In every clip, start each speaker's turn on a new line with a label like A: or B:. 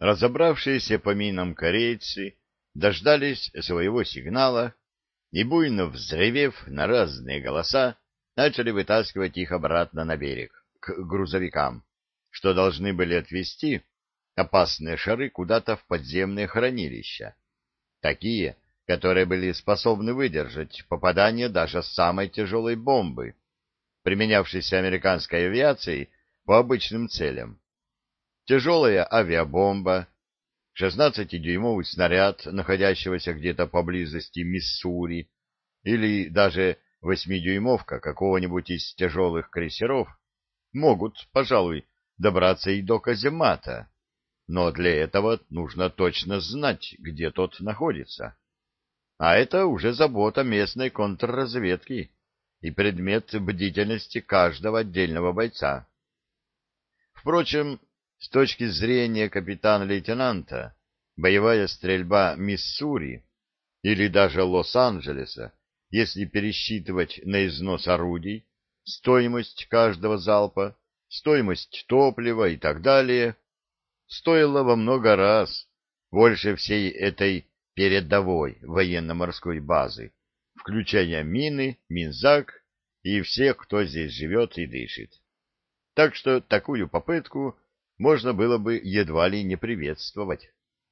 A: Разобравшиеся по минам корейцы дождались своего сигнала и, буйно взревев на разные голоса, начали вытаскивать их обратно на берег, к грузовикам, что должны были отвезти опасные шары куда-то в подземные хранилища, такие, которые были способны выдержать попадание даже самой тяжелой бомбы, применявшейся американской авиацией по обычным целям. Тяжелая авиабомба, 16-дюймовый снаряд, находящегося где-то поблизости Миссури, или даже 8-дюймовка какого-нибудь из тяжелых крейсеров могут, пожалуй, добраться и до каземата, но для этого нужно точно знать, где тот находится. А это уже забота местной контрразведки и предмет бдительности каждого отдельного бойца. Впрочем, с точки зрения капитана-лейтенанта, боевая стрельба Миссури или даже Лос-Анджелеса, если пересчитывать на износ орудий, стоимость каждого залпа, стоимость топлива и так далее, стоила во много раз больше всей этой передовой военно-морской базы, включая мины, Минзак и всех, кто здесь живет и дышит. Так что такую попытку можно было бы едва ли не приветствовать.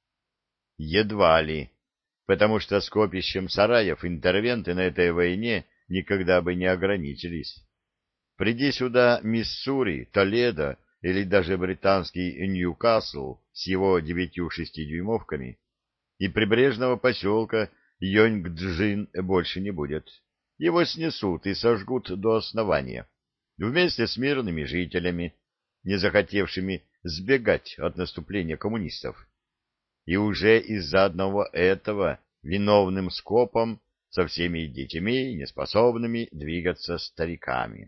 A: Едва ли, потому что скопищем сараев интервенты на этой войне никогда бы не ограничились. Приди сюда Миссури, Толедо или даже британский Ньюкасл с его 9-6-дюймовками, и прибрежного поселка Йонг-Джин больше не будет. Его снесут и сожгут до основания, вместе с мирными жителями, не захотевшими сбегать от наступления коммунистов. И уже из-за одного этого виновным скопом со всеми детьми, неспособными двигаться стариками.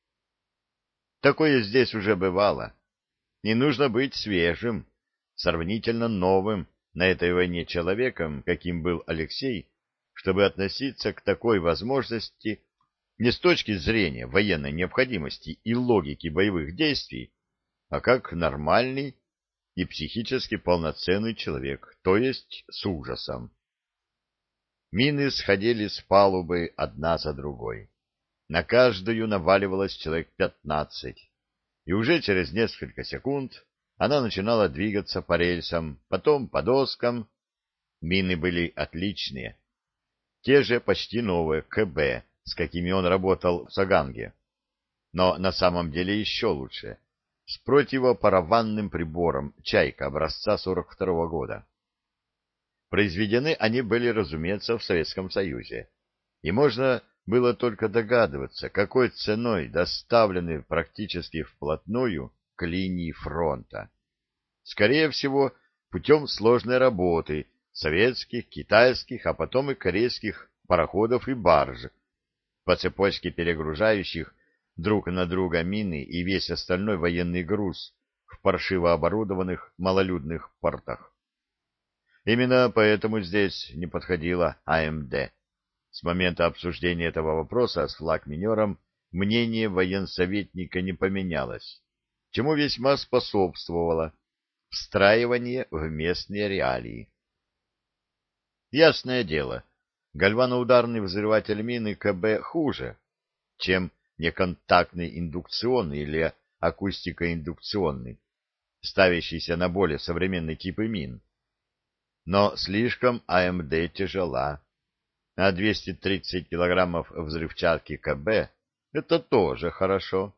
A: Такое здесь уже бывало. Не нужно быть свежим, сравнительно новым на этой войне человеком, каким был Алексей, чтобы относиться к такой возможности не с точки зрения военной необходимости и логики боевых действий, а как нормальный и психически полноценный человек, то есть с ужасом. Мины сходили с палубы одна за другой. На каждую наваливалось человек 15, и уже через несколько секунд она начинала двигаться по рельсам, потом по доскам. Мины были отличные, те же почти новые КБ, с какими он работал в Саганге, но на самом деле еще лучше, с противопараванным прибором «Чайка» образца 42-го года. Произведены они были, разумеется, в Советском Союзе, и можно было только догадываться, какой ценой доставлены практически вплотную к линии фронта. Скорее всего, путем сложной работы советских, китайских, а потом и корейских пароходов и барж, по цепочке перегружающих друг на друга мины и весь остальной военный груз в паршиво оборудованных малолюдных портах. Именно поэтому здесь не подходила АМД. С момента обсуждения этого вопроса с флагминером мнение военсоветника не поменялось, чему весьма способствовало встраивание в местные реалии. Ясное дело, гальваноударный взрыватель мины КБ хуже, чем неконтактный индукционный или акустико-индукционный, ставящийся на более современные типы мин. Но слишком АМД тяжела, а 230 килограммов взрывчатки КБ — это тоже хорошо.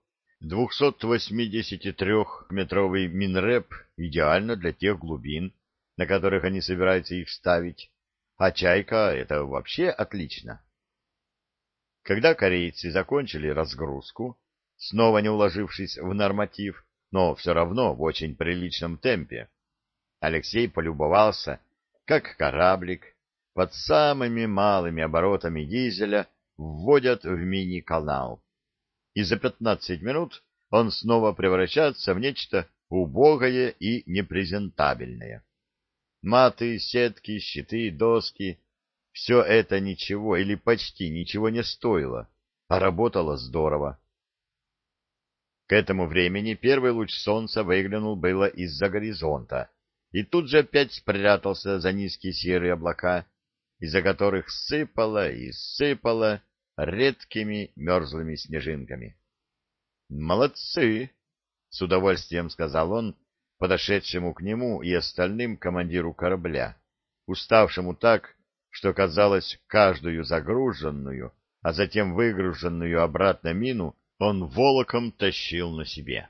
A: 283-метровый Минреп идеально для тех глубин, на которых они собираются их ставить, а «Чайка» — это вообще отлично. Когда корейцы закончили разгрузку, снова не уложившись в норматив, но все равно в очень приличном темпе, Алексей полюбовался, как кораблик под самыми малыми оборотами дизеля вводят в мини-канал, и за 15 минут он снова превращается в нечто убогое и непрезентабельное. Маты, сетки, щиты, доски — все это ничего или почти ничего не стоило, а работало здорово. К этому времени первый луч солнца выглянул было из-за горизонта, и тут же опять спрятался за низкие серые облака, из-за которых сыпало и сыпало редкими мерзлыми снежинками. «Молодцы!» — с удовольствием сказал он подошедшему к нему и остальным командиру корабля, уставшему так, что, казалось, каждую загруженную, а затем выгруженную обратно мину он волоком тащил на себе.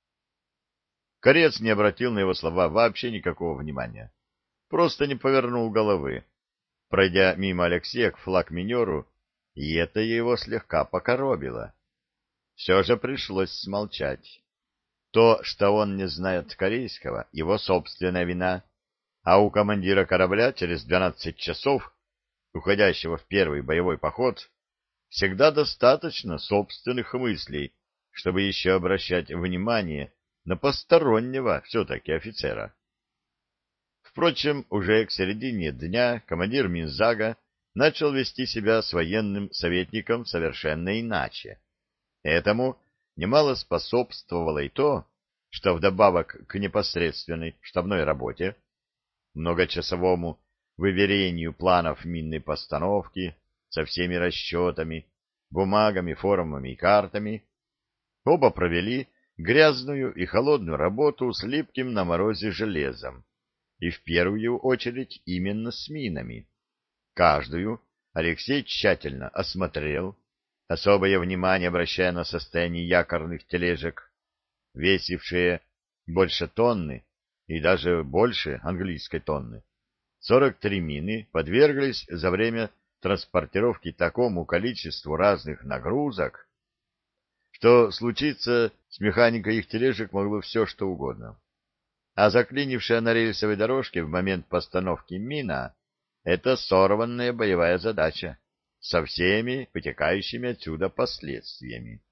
A: Корец не обратил на его слова вообще никакого внимания, просто не повернул головы, пройдя мимо Алексея к флагминеру, и это его слегка покоробило. Все же пришлось смолчать. То, что он не знает корейского, его собственная вина, а у командира корабля через 12 часов, уходящего в первый боевой поход, всегда достаточно собственных мыслей, чтобы еще обращать внимание на постороннего все-таки офицера. Впрочем, уже к середине дня командир Минзага начал вести себя с военным советником совершенно иначе. Этому немало способствовало и то, что вдобавок к непосредственной штабной работе, многочасовому выверению планов минной постановки со всеми расчетами, бумагами, формами и картами, оба провели грязную и холодную работу с липким на морозе железом, и в первую очередь именно с минами. Каждую Алексей тщательно осмотрел, особое внимание обращая на состояние якорных тележек, весившие больше тонны и даже больше английской тонны. 43 мины подверглись за время транспортировки такому количеству разных нагрузок, что случиться с механикой их тележек могло все, что угодно. А заклинившая на рельсовой дорожке в момент постановки мина — это сорванная боевая задача со всеми вытекающими отсюда последствиями.